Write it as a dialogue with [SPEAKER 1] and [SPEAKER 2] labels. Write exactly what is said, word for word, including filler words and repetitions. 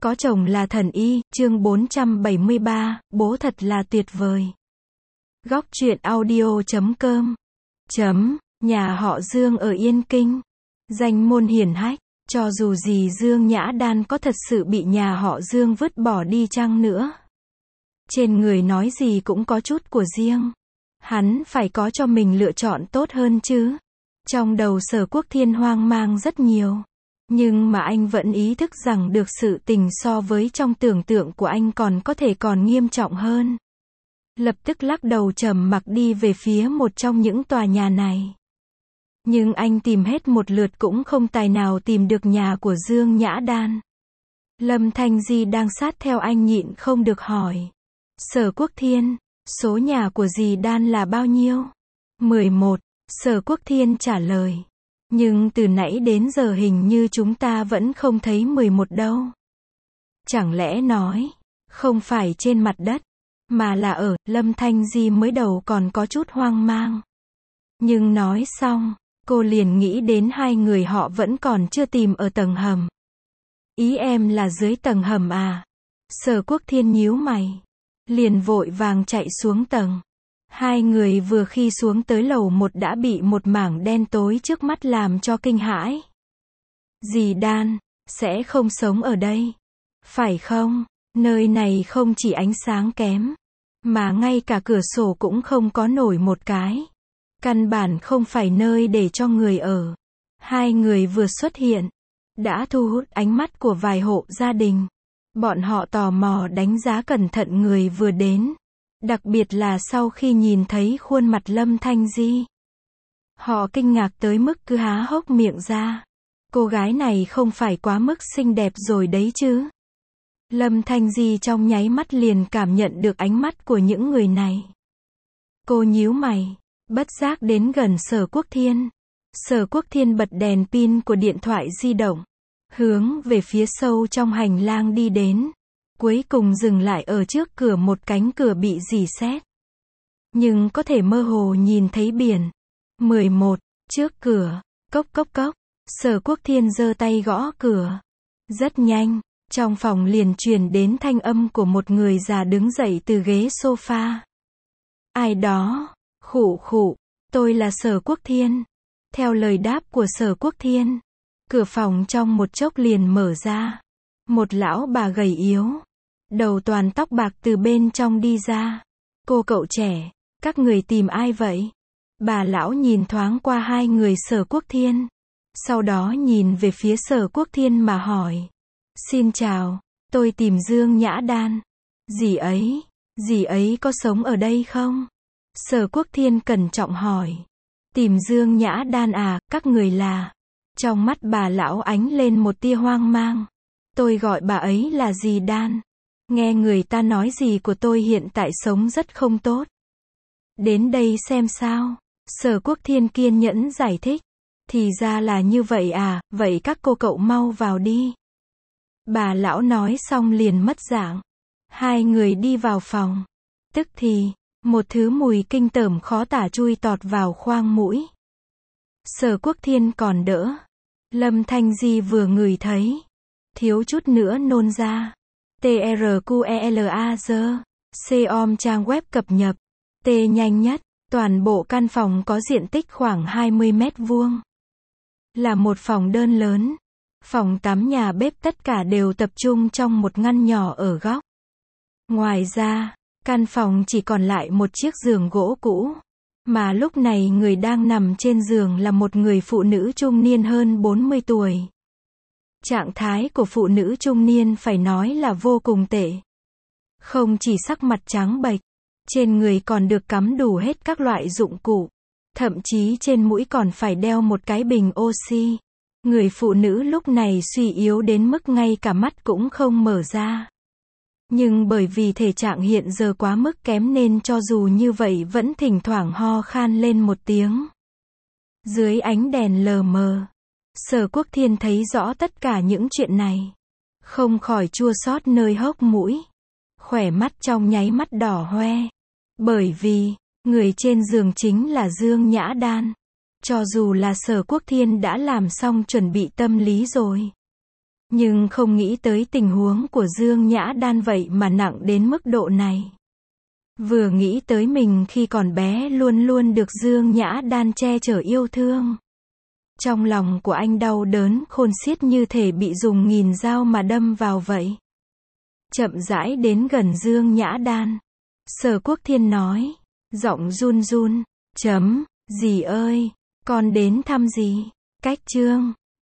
[SPEAKER 1] Có chồng là thần y, chương bốn trăm bảy mươi ba, bố thật là tuyệt vời. Góc truyện audio chấm com chấm, nhà họ Dương ở Yên Kinh. Danh môn hiển hách, cho dù gì Dương Nhã Đan có thật sự bị nhà họ Dương vứt bỏ đi chăng nữa. Trên người nói gì cũng có chút của riêng. Hắn phải có cho mình lựa chọn tốt hơn chứ. Trong đầu Sở Quốc Thiên hoang mang rất nhiều. Nhưng mà anh vẫn ý thức rằng được sự tình so với trong tưởng tượng của anh còn có thể còn nghiêm trọng hơn. Lập tức lắc đầu trầm mặc đi về phía một trong những tòa nhà này. Nhưng anh tìm hết một lượt cũng không tài nào tìm được nhà của Dương Nhã Đan. Lâm Thanh Di đang sát theo anh nhịn không được hỏi. Sở Quốc Thiên, số nhà của dì Đan là bao nhiêu? mười một, Sở Quốc Thiên trả lời. Nhưng từ nãy đến giờ hình như chúng ta vẫn không thấy mười một đâu. Chẳng lẽ nói, không phải trên mặt đất, mà là ở, Lâm Thanh Di mới đầu còn có chút hoang mang. Nhưng nói xong, cô liền nghĩ đến hai người họ vẫn còn chưa tìm ở tầng hầm. Ý em là dưới tầng hầm à? Sở Quốc Thiên nhíu mày. Liền vội vàng chạy xuống tầng. Hai người vừa khi xuống tới lầu một đã bị một mảng đen tối trước mắt làm cho kinh hãi. Dì Đan, sẽ không sống ở đây. Phải không? Nơi này không chỉ ánh sáng kém, mà ngay cả cửa sổ cũng không có nổi một cái. Căn bản không phải nơi để cho người ở. Hai người vừa xuất hiện, đã thu hút ánh mắt của vài hộ gia đình. Bọn họ tò mò đánh giá cẩn thận người vừa đến. Đặc biệt là sau khi nhìn thấy khuôn mặt Lâm Thanh Di. Họ kinh ngạc tới mức cứ há hốc miệng ra. Cô gái này không phải quá mức xinh đẹp rồi đấy chứ. Lâm Thanh Di trong nháy mắt liền cảm nhận được ánh mắt của những người này. Cô nhíu mày, bất giác đến gần Sở Quốc Thiên. Sở Quốc Thiên bật đèn pin của điện thoại di động, hướng về phía sâu trong hành lang đi đến. Cuối cùng dừng lại ở trước cửa một cánh cửa bị rỉ sét. Nhưng có thể mơ hồ nhìn thấy biển. mười một, trước cửa, cốc cốc cốc. Sở Quốc Thiên giơ tay gõ cửa. Rất nhanh, trong phòng liền truyền đến thanh âm của một người già đứng dậy từ ghế sofa. Ai đó? Khụ khụ, tôi là Sở Quốc Thiên. Theo lời đáp của Sở Quốc Thiên, cửa phòng trong một chốc liền mở ra. Một lão bà gầy yếu, đầu toàn tóc bạc từ bên trong đi ra. Cô cậu trẻ, các người tìm ai vậy? Bà lão nhìn thoáng qua hai người Sở Quốc Thiên. Sau đó nhìn về phía Sở Quốc Thiên mà hỏi. Xin chào, tôi tìm Dương Nhã Đan. Dì ấy, dì ấy có sống ở đây không? Sở Quốc Thiên cẩn trọng hỏi. Tìm Dương Nhã Đan à, các người là? Trong mắt bà lão ánh lên một tia hoang mang. Tôi gọi bà ấy là dì Đan. Nghe người ta nói dì của tôi hiện tại sống rất không tốt. Đến đây xem sao. Sở Quốc Thiên kiên nhẫn giải thích. Thì ra là như vậy à, vậy các cô cậu mau vào đi. Bà lão nói xong liền mất dạng. Hai người đi vào phòng. Tức thì, một thứ mùi kinh tởm khó tả chui tọt vào khoang mũi. Sở Quốc Thiên còn đỡ. Lâm Thanh Di vừa ngửi thấy, thiếu chút nữa nôn ra. TRQELAZ, C-om trang web cập nhật. T nhanh nhất, toàn bộ căn phòng có diện tích khoảng hai mươi mét vuông. Là một phòng đơn lớn. Phòng tắm nhà bếp tất cả đều tập trung trong một ngăn nhỏ ở góc. Ngoài ra, căn phòng chỉ còn lại một chiếc giường gỗ cũ. Mà lúc này người đang nằm trên giường là một người phụ nữ trung niên hơn bốn mươi tuổi. Trạng thái của phụ nữ trung niên phải nói là vô cùng tệ. Không chỉ sắc mặt trắng bệch, trên người còn được cắm đủ hết các loại dụng cụ. Thậm chí trên mũi còn phải đeo một cái bình oxy. Người phụ nữ lúc này suy yếu đến mức ngay cả mắt cũng không mở ra. Nhưng bởi vì thể trạng hiện giờ quá mức kém nên cho dù như vậy vẫn thỉnh thoảng ho khan lên một tiếng. Dưới ánh đèn lờ mờ, Sở Quốc Thiên thấy rõ tất cả những chuyện này. Không khỏi chua xót nơi hốc mũi. Khỏe mắt trong nháy mắt đỏ hoe. Bởi vì, người trên giường chính là Dương Nhã Đan. Cho dù là Sở Quốc Thiên đã làm xong chuẩn bị tâm lý rồi. Nhưng không nghĩ tới tình huống của Dương Nhã Đan vậy mà nặng đến mức độ này. Vừa nghĩ tới mình khi còn bé luôn luôn được Dương Nhã Đan che chở yêu thương. Trong lòng của anh đau đớn khôn xiết như thể bị dùng nghìn dao mà đâm vào vậy. Chậm rãi đến gần Dương Nhã Đan. Sở Quốc Thiên nói, giọng run run, chấm, dì ơi, con đến thăm dì. Cách chương